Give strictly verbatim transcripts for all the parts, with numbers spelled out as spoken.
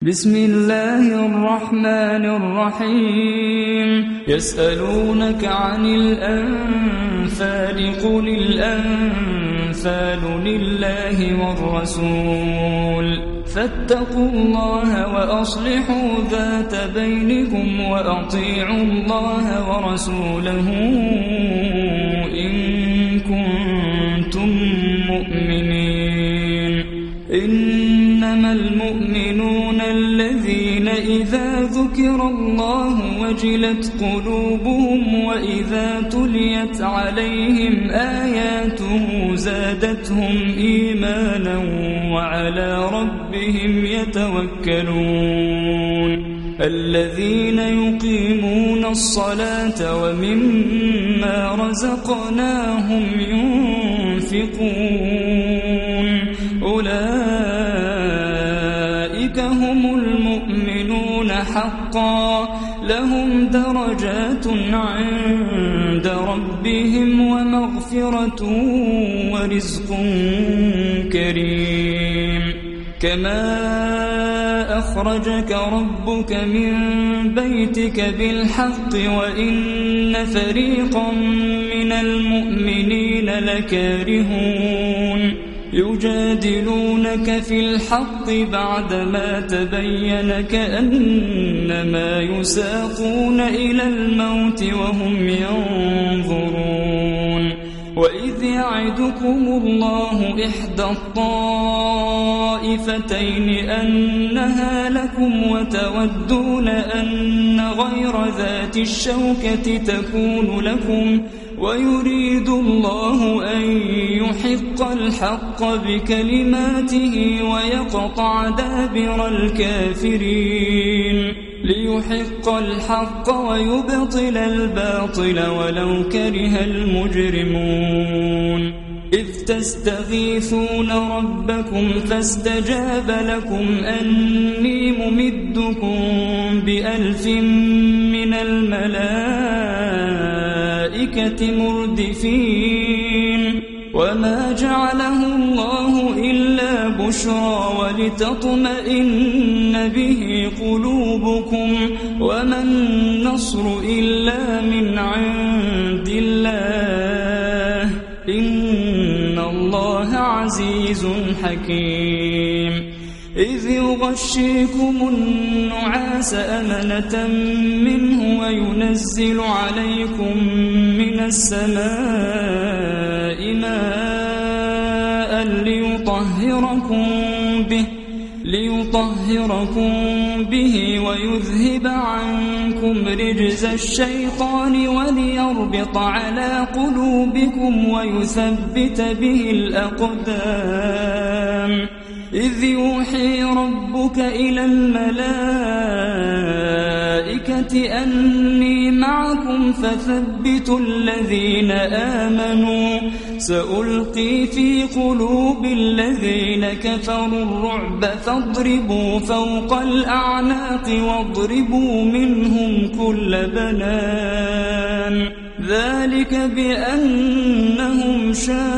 بسم الله الرحمن الرحيم يسألونك عن الأنفال قل الأنفال لله والرسول فاتقوا الله وأصلحوا ذات بينكم وأطيعوا الله ورسوله إن كنتم مؤمنين إنما المؤمنون الذين إذا ذكر الله وجلت قلوبهم وإذا تليت عليهم آياته زادتهم إيمانا وعلى ربهم يتوكلون الذين يقيمون الصلاة ومما رزقناهم ينفقون أولئك هم المؤمنون حقا لهم درجات عند ربهم ومغفرة ورزق كريم كما أخرجك ربك من بيتك بالحق وإن فريقا من المؤمنين لكارهون يجادلونك في الحق بعدما تبين كأنما يساقون إلى الموت وهم ينظرون وإذ يعدكم الله إحدى الطائفتين أنها لكم وتودون أن غير ذات الشوكة تكون لكم ويريد الله أن يحق الحق بكلماته ويقطع دابر الكافرين ليحق الحق ويبطل الباطل ولو كره المجرمون إذ تستغيثون ربكم فاستجاب لكم أني ممدكم بألف من الملائكة مردفين وما جعله الله إلا بشرى ولتطمئن به قلوبكم وما النصر إلا من عند الله إن الله عزيز حكيم إذ يغشيكم النعاس أمنة منه وينزل عليكم من السماء ماء ليطهركم به ليطهركم به ويذهب عنكم رجز الشيطان وليربط على قلوبكم ويثبت به الأقدام إذ يوحي ربك إلى الملائكة أني معكم فثبتوا الذين آمنوا سألقي في قلوب الذين كفروا الرعب فاضربوا فوق الأعناق واضربوا منهم كل بنان ذلك بأنهم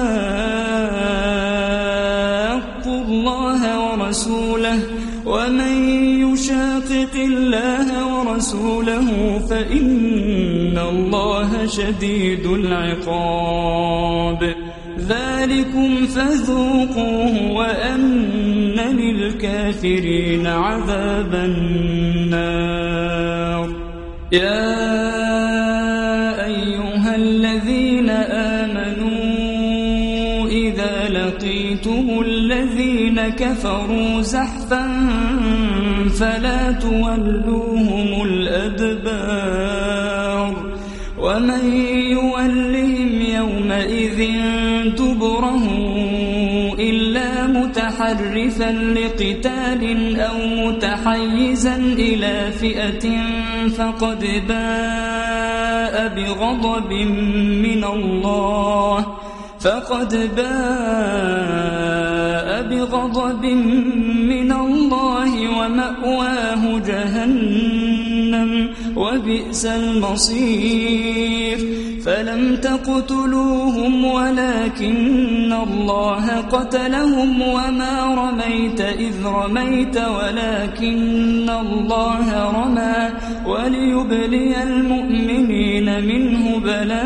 شاقوا الله ورسوله ومن يشاقق الله ورسوله فإن الله شديد العقاب ذلكم فذوقوه وأن للكافرين عذاب النار يا أيها الذين آمنوا إذا لقيتم الذين كفروا زحفا فلا تولوهم الأدبار ومن يولهم يومئذ دبره إلا متحرفا لقتال أو متحيزا إلى فئة فقد باء بغضب من الله فقد باء بغضب من الله ومأواه جهنم وبئس المصير فلم تقتلوهم ولكن الله قتلهم وما رميت إذ رميت ولكن الله رمى وليبلي المؤمنين منه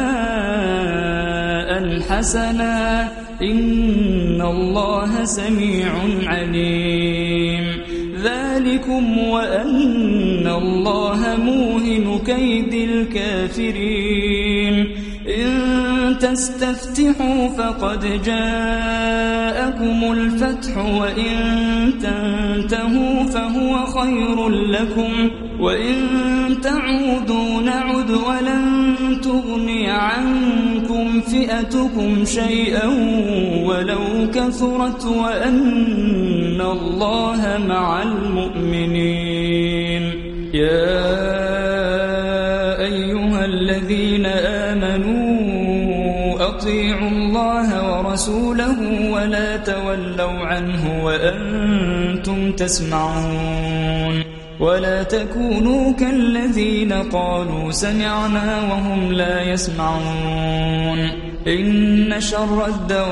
بلاء حسنا إن الله سميع عليم ذلكم وأن الله موهن كيد الكافرين إن تستفتحوا فقد جاءكم الفتح وإن تنتهوا فهو خير لكم وإن تعودوا نعد ولن تغني عنكم فئتكم شيئا ولو كثرت وأن الله مع المؤمنين يا أيها الذين آمنوا أطيعوا الله ورسوله ولا تولوا عنه وأنتم تسمعون ولا تكونوا كالذين قالوا سمعنا وهم لا يسمعون إن شر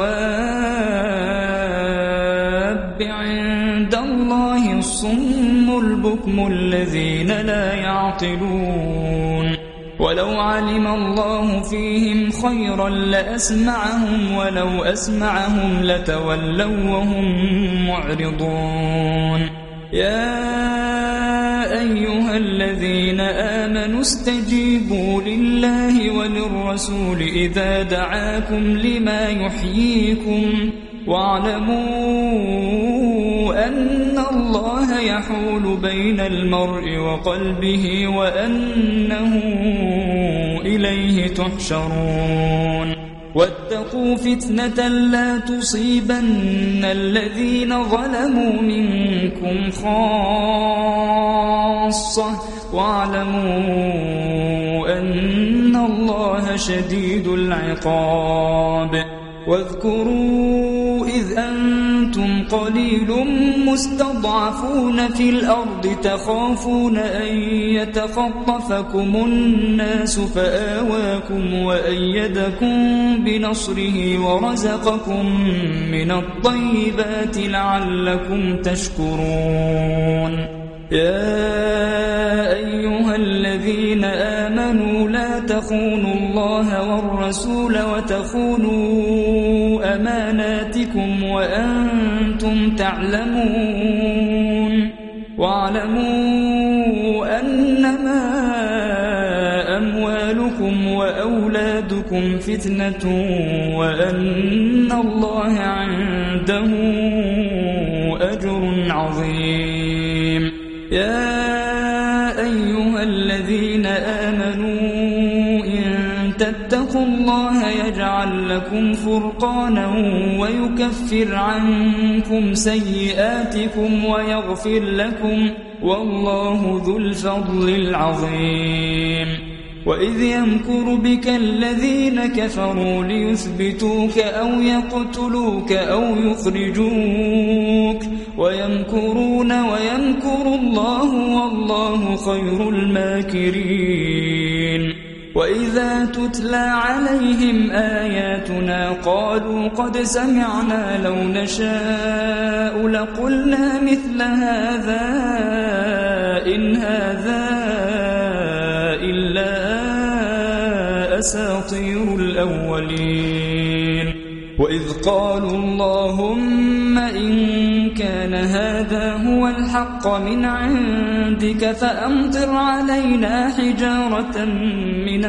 الدواب عند الله الصم البكم الذين لا يعقلون ولو علم الله فيهم خيرا لأسمعهم ولو أسمعهم لتولوا وهم معرضون يا أيها الذين آمنوا استجيبوا لله وللرسول إذا دعاكم لما يحييكم واعلموا أن الله يحول بين المرء وقلبه وأنه إليه تحشرون واتقوا فتنة لا تصيبن الذين ظلموا منكم خاصة واعلموا أن الله شديد العقاب واذكروا إذ أنتم قليل مستضعفون في الأرض تخافون أن يتخطفكم الناس فآواكم وأيدكم بنصره ورزقكم من الطيبات لعلكم تشكرون يا أيها الذين آمنوا لا تخونوا الله والرسول وتخونوا أماناتكم وأنتم تعلمون واعلموا أنما أموالكم وأولادكم فتنة وأن الله عنده أجر عظيم يا أيها الذين آمنوا إن تتقوا الله يجعل لكم فرقانا ويكفر عنكم سيئاتكم ويغفر لكم والله ذو الفضل العظيم وإذ يمكر بك الذين كفروا ليثبتوك أو يقتلوك أو يخرجوك ويمكرون ويمكر الله والله خير الماكرين وإذا تتلى عليهم آياتنا قالوا قد سمعنا لو نشاء لقلنا مثل هذا إن هذا إلا أساطير الأولين وإذ قالوا اللهم إن كان هذا هو الحق من عندك فأمطر علينا حجارة من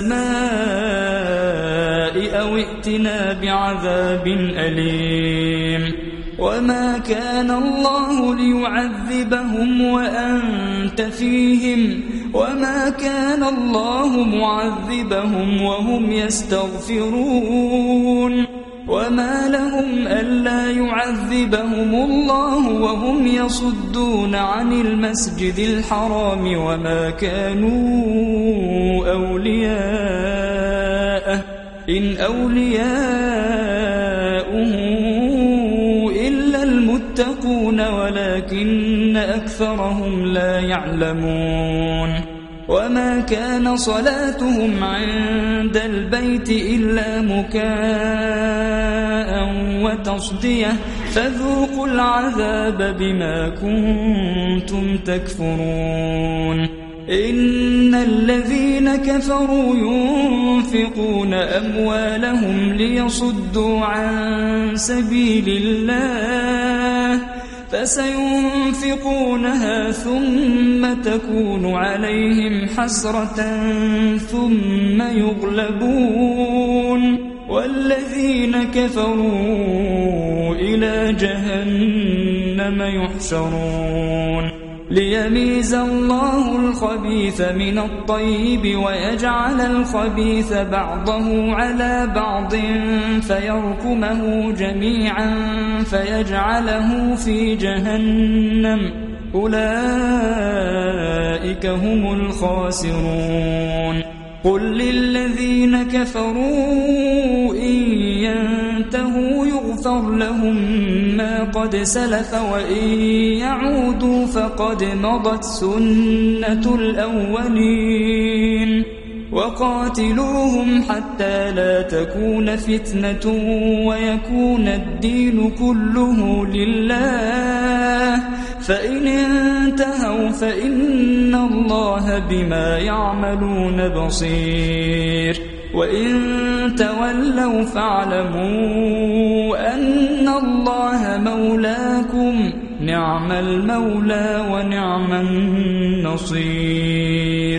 السماء أو ائتنا بعذاب أليم وما كان الله ليعذبهم وأنت فيهم وما كان الله معذبهم وهم يستغفرون وما لهم ألا يعذبهم الله وهم يصدون عن المسجد الحرام وما كانوا أولياءه إن أولياؤه إلا المتقون ولكن أكثرهم لا يعلمون وما كان صلاتهم عند البيت إلا مكاء وتصدية فذوقوا العذاب بما كنتم تكفرون إن الذين كفروا ينفقون أموالهم ليصدوا عن سبيل الله فسينفقونها ثم تكون عليهم حسرة ثم يغلبون والذين كفروا إلى جهنم يحشرون ليميز الله الخبيث من الطيب ويجعل الخبيث بعضه على بعض فيركمه جميعا فيجعله في جهنم أولئك هم الخاسرون قل للذين كفروا إن ينتهوا يغفر لهم ما قد سلف وإن يعودوا فقد مضت سنة الأولين وقاتلوهم حتى لا تكون فتنة ويكون الدين كله لله فإن انتهوا فإن الله بما يعملون بصير وإن تولوا فاعلموا أن الله مولاكم نعم المولى ونعم النصير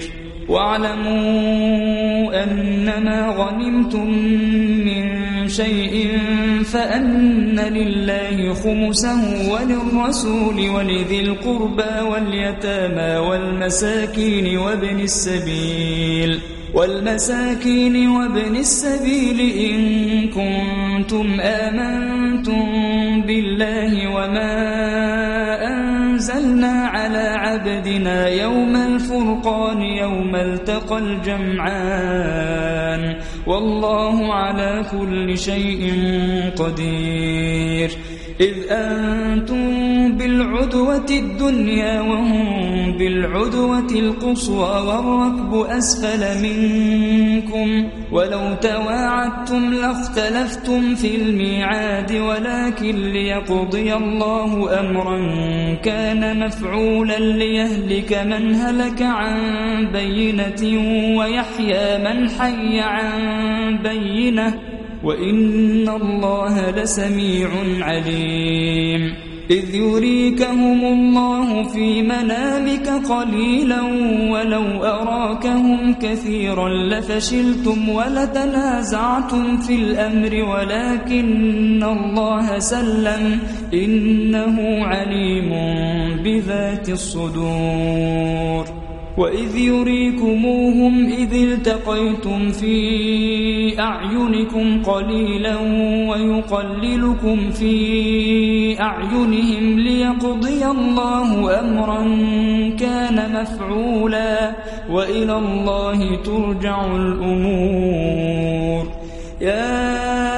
واعلموا أنما غنمتم من شيء فأن لله خمسه وللرسول ولذي القربى واليتامى والمساكين وابن السبيل والمساكين وابن السبيل إن كنتم آمنتم بالله وما أنزلنا على عبدنا يوم الفرقان يوم التقى الجمعان والله على كل شيء قدير إذ أنتم بالعدوة الدنيا وهم بالعدوة القصوى والركب أسفل منكم ولو تواعدتم لاختلفتم في الميعاد ولكن ليقضي الله أمرا كان مفعولا ليهلك من هلك عن بينة ويحيى من حي عن بينة وإن الله لسميع عليم إذ يريكهم الله في منامك قليلا ولو أراكهم كثيرا لفشلتم ولتنازعتم في الأمر ولكن الله سلم إنه عليم بذات الصدور وإذ يريكموهم إذ التقيتم في أعينكم قليلا ويقللكم في أعينهم ليقضي الله أمرا كان مفعولا وإلى الله ترجع الأمور يا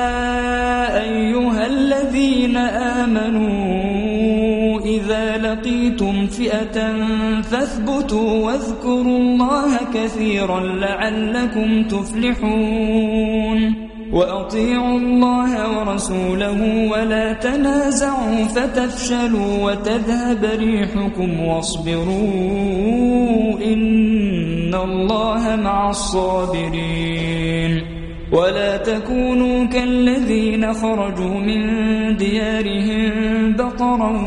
أيها الذين آمنوا إذا لقيتم فئة فاثبتوا واذكروا الله كثيرا لعلكم تفلحون وأطيعوا الله ورسوله ولا تنازعوا فتفشلوا وتذهب ريحكم واصبروا إن الله مع الصابرين ولا تكونوا كالذين خرجوا من ديارهم بطرا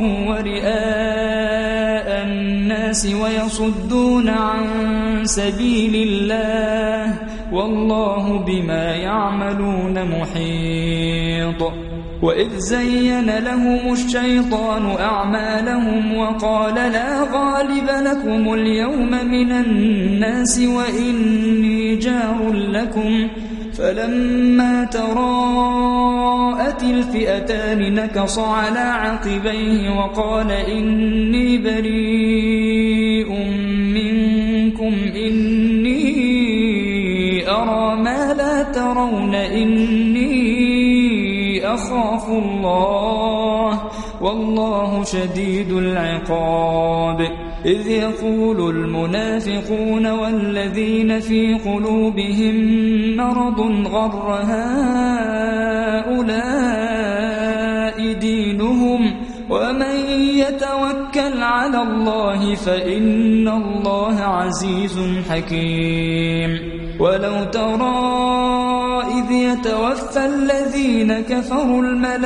ورئاء الناس ويصدون عن سبيل الله والله بما يعملون محيط وإذ زين لهم الشيطان أعمالهم وقال لا غالب لكم اليوم من الناس وإني جار لكم فلما تراءت الفئتان نكص على عقبيه وقال إني بريء منكم إني أرى ما لا ترون إني أخاف الله والله شديد العقاب إذ يقول المنافقون والذين في قلوبهم مرض غر هؤلاء دينهم ومن يتوكل على الله فإن الله عزيز حكيم ولو ترى إذ يتوفى الذين كفروا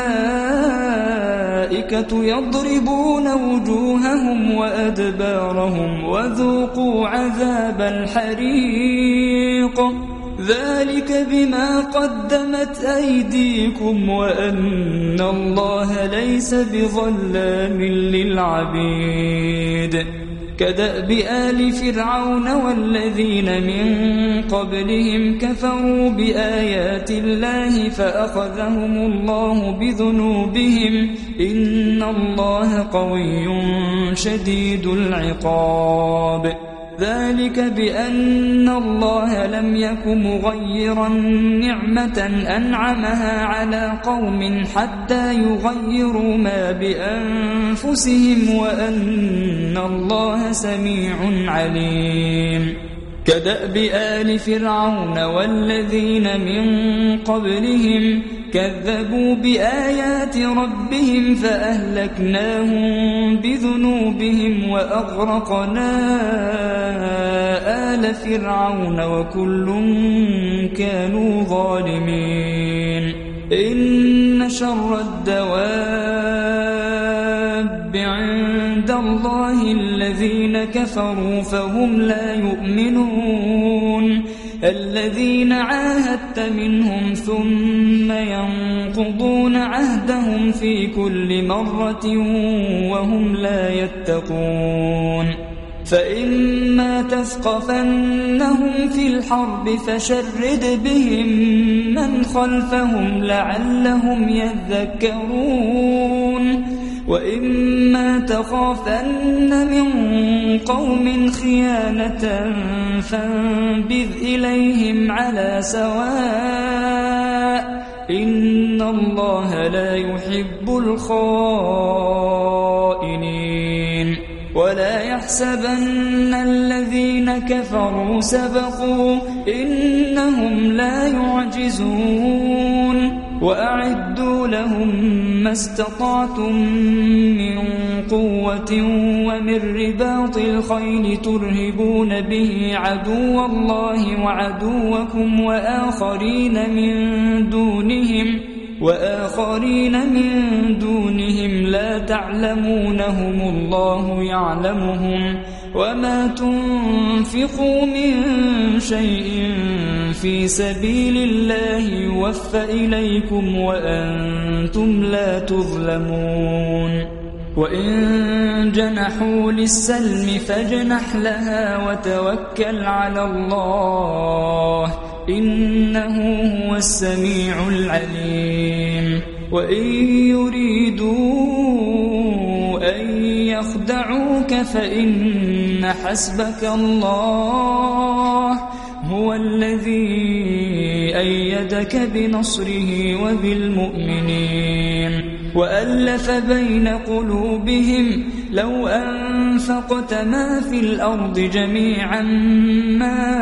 الملائكة يضربون وجوههم وأدبارهم وذوقوا عذاب الحريق ذلك بما قدمت أيديكم وأن الله ليس بظلام للعبيد كدأب آل فرعون والذين من قبلهم كفروا بآيات الله فأخذهم الله بذنوبهم إن الله قوي شديد العقاب ذلك بأن الله لم يك مغيرا نعمة أنعمها على قوم حتى يغيروا ما بأنفسهم وأن الله سميع عليم كدأب آل فرعون والذين من قبلهم كذبوا بآيات ربهم فأهلكناهم بذنوبهم وأغرقنا آل فرعون وكل كانوا ظالمين إن شر الدواب عند الله الذين كفروا فهم لا يؤمنون الذين عاهدت منهم ثم ينقضون عهدهم في كل مرة وهم لا يتقون فإما تثقفنهم في الحرب فشرد بهم من خلفهم لعلهم يذكرون وإما تخافن من قوم خيانة فانبذ إليهم على سواء إن الله لا يحب الخائنين ولا يحسبن الذين كفروا سبقوا إنهم لا يعجزون وأعدوا لهم ما استطعتم من قوة ومن رباط الخيل ترهبون به عدو الله وعدوكم وآخرين من دونهم وآخرين من دونهم لا تعلمونهم الله يعلمهم وما تنفقوا من شيء في سبيل الله يوفى إليكم وأنتم لا تظلمون وإن جنحوا للسلم فاجنح لها وتوكل على الله إنه هو السميع العليم وإن يريدوا أن يخدعوك فإن حسبك الله هو الذي أيدك بنصره وبالمؤمنين وألف بين قلوبهم لو أنفقت ما في الأرض جميعا ما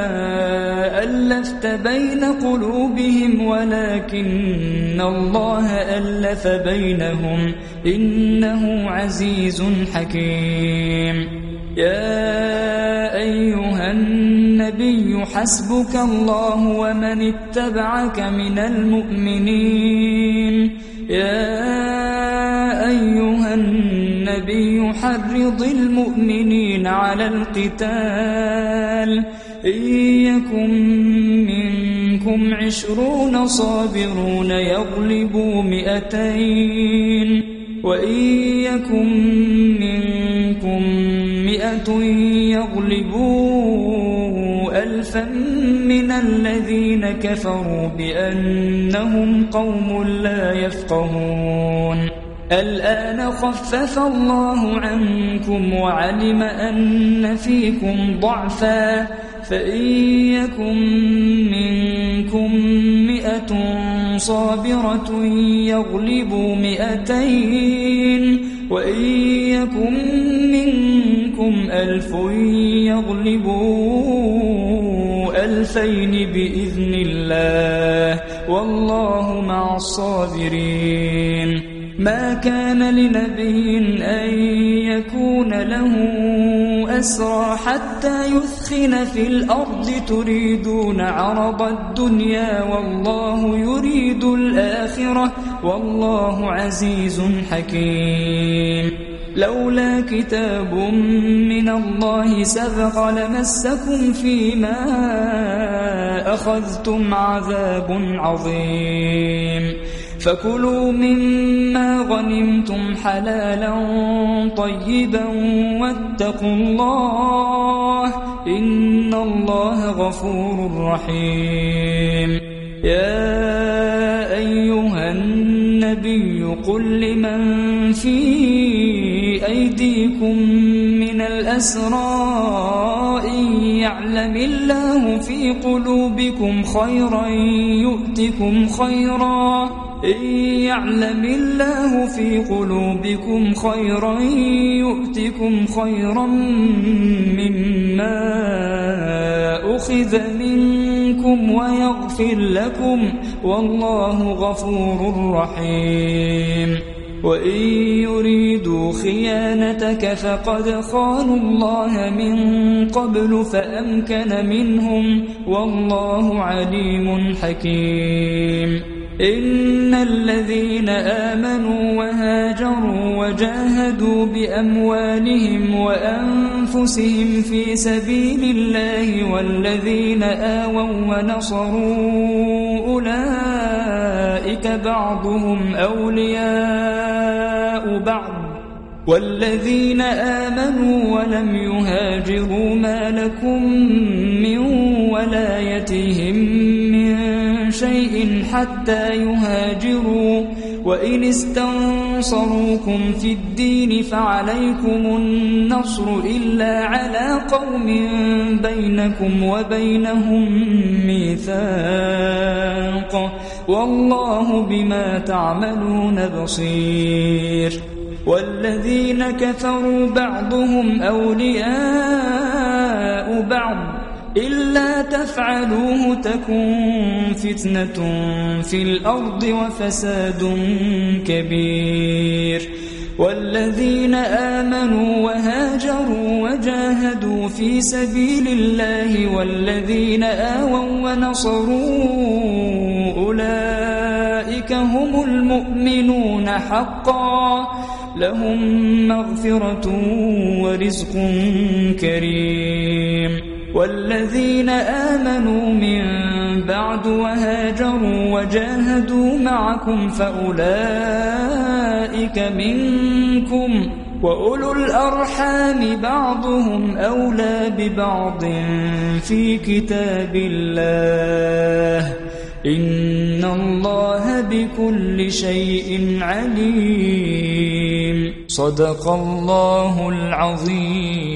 ألفت بين قلوبهم ولكن الله ألف بينهم إنه عزيز حكيم يا أيها النبي حسبك الله ومن اتبعك من المؤمنين يا أيها النبي حرض المؤمنين على القتال إن يكن منكم عشرون صابرون يغلبوا مئتين وإن يكن منكم مئة يغلبوا ألفا من الذين كفروا بأنهم قوم لا يفقهون الآن خفف الله عنكم وعلم أن فيكم ضعفا فإن يكن منكم مئة صابرة يغلبوا مئتين وإن يكن منكم ألف يغلبوا ألفين بإذن الله والله مع الصابرين. ما كان لنبي أن يكون له أسرى حتى يثخن في الأرض تريدون عرض الدنيا والله يريد الآخرة والله عزيز حكيم. لولا كتاب من الله سبق لمسكم فيما أخذتم عذاب عظيم. فكلوا مما غنمتم حلالا طيبا واتقوا الله إن الله غفور رحيم. يا أيها النبي قل لمن في أيديكم من الأسرى إن يعلم الله في قلوبكم خيرا يؤتكم خيرا إن يعلم الله في قلوبكم خيرا يؤتكم خيرا مما أخذ منكم ويغفر لكم والله غفور رحيم. وإن يريدوا خيانتك فقد خانوا الله من قبل فأمكن منهم والله عليم حكيم. إن الذين آمنوا وهاجروا وجاهدوا بأموالهم وأنفسهم في سبيل الله والذين آووا ونصروا أولئك بعضهم أولياء بعض والذين آمنوا ولم يهاجروا ما لكم من ولايتهم من شيء حتى يهاجروا وإن استنصروكم في الدين فعليكم النصر إلا على قوم بينكم وبينهم ميثاق والله بما تعملون بصير. والذين كفروا بعضهم أولياء بعض إلا تفعلوه تكن فتنة في الأرض وفساد كبير. والذين آمنوا وهاجروا وجاهدوا في سبيل الله والذين آووا ونصروا أولئك هم المؤمنون حقا لهم مغفرة ورزق كريم. والذين آمنوا من بعد وهاجروا وجاهدوا معكم فأولئك منكم وأولو الأرحام بعضهم أولى ببعض في كتاب الله إن الله بكل شيء عليم. صدق الله العظيم.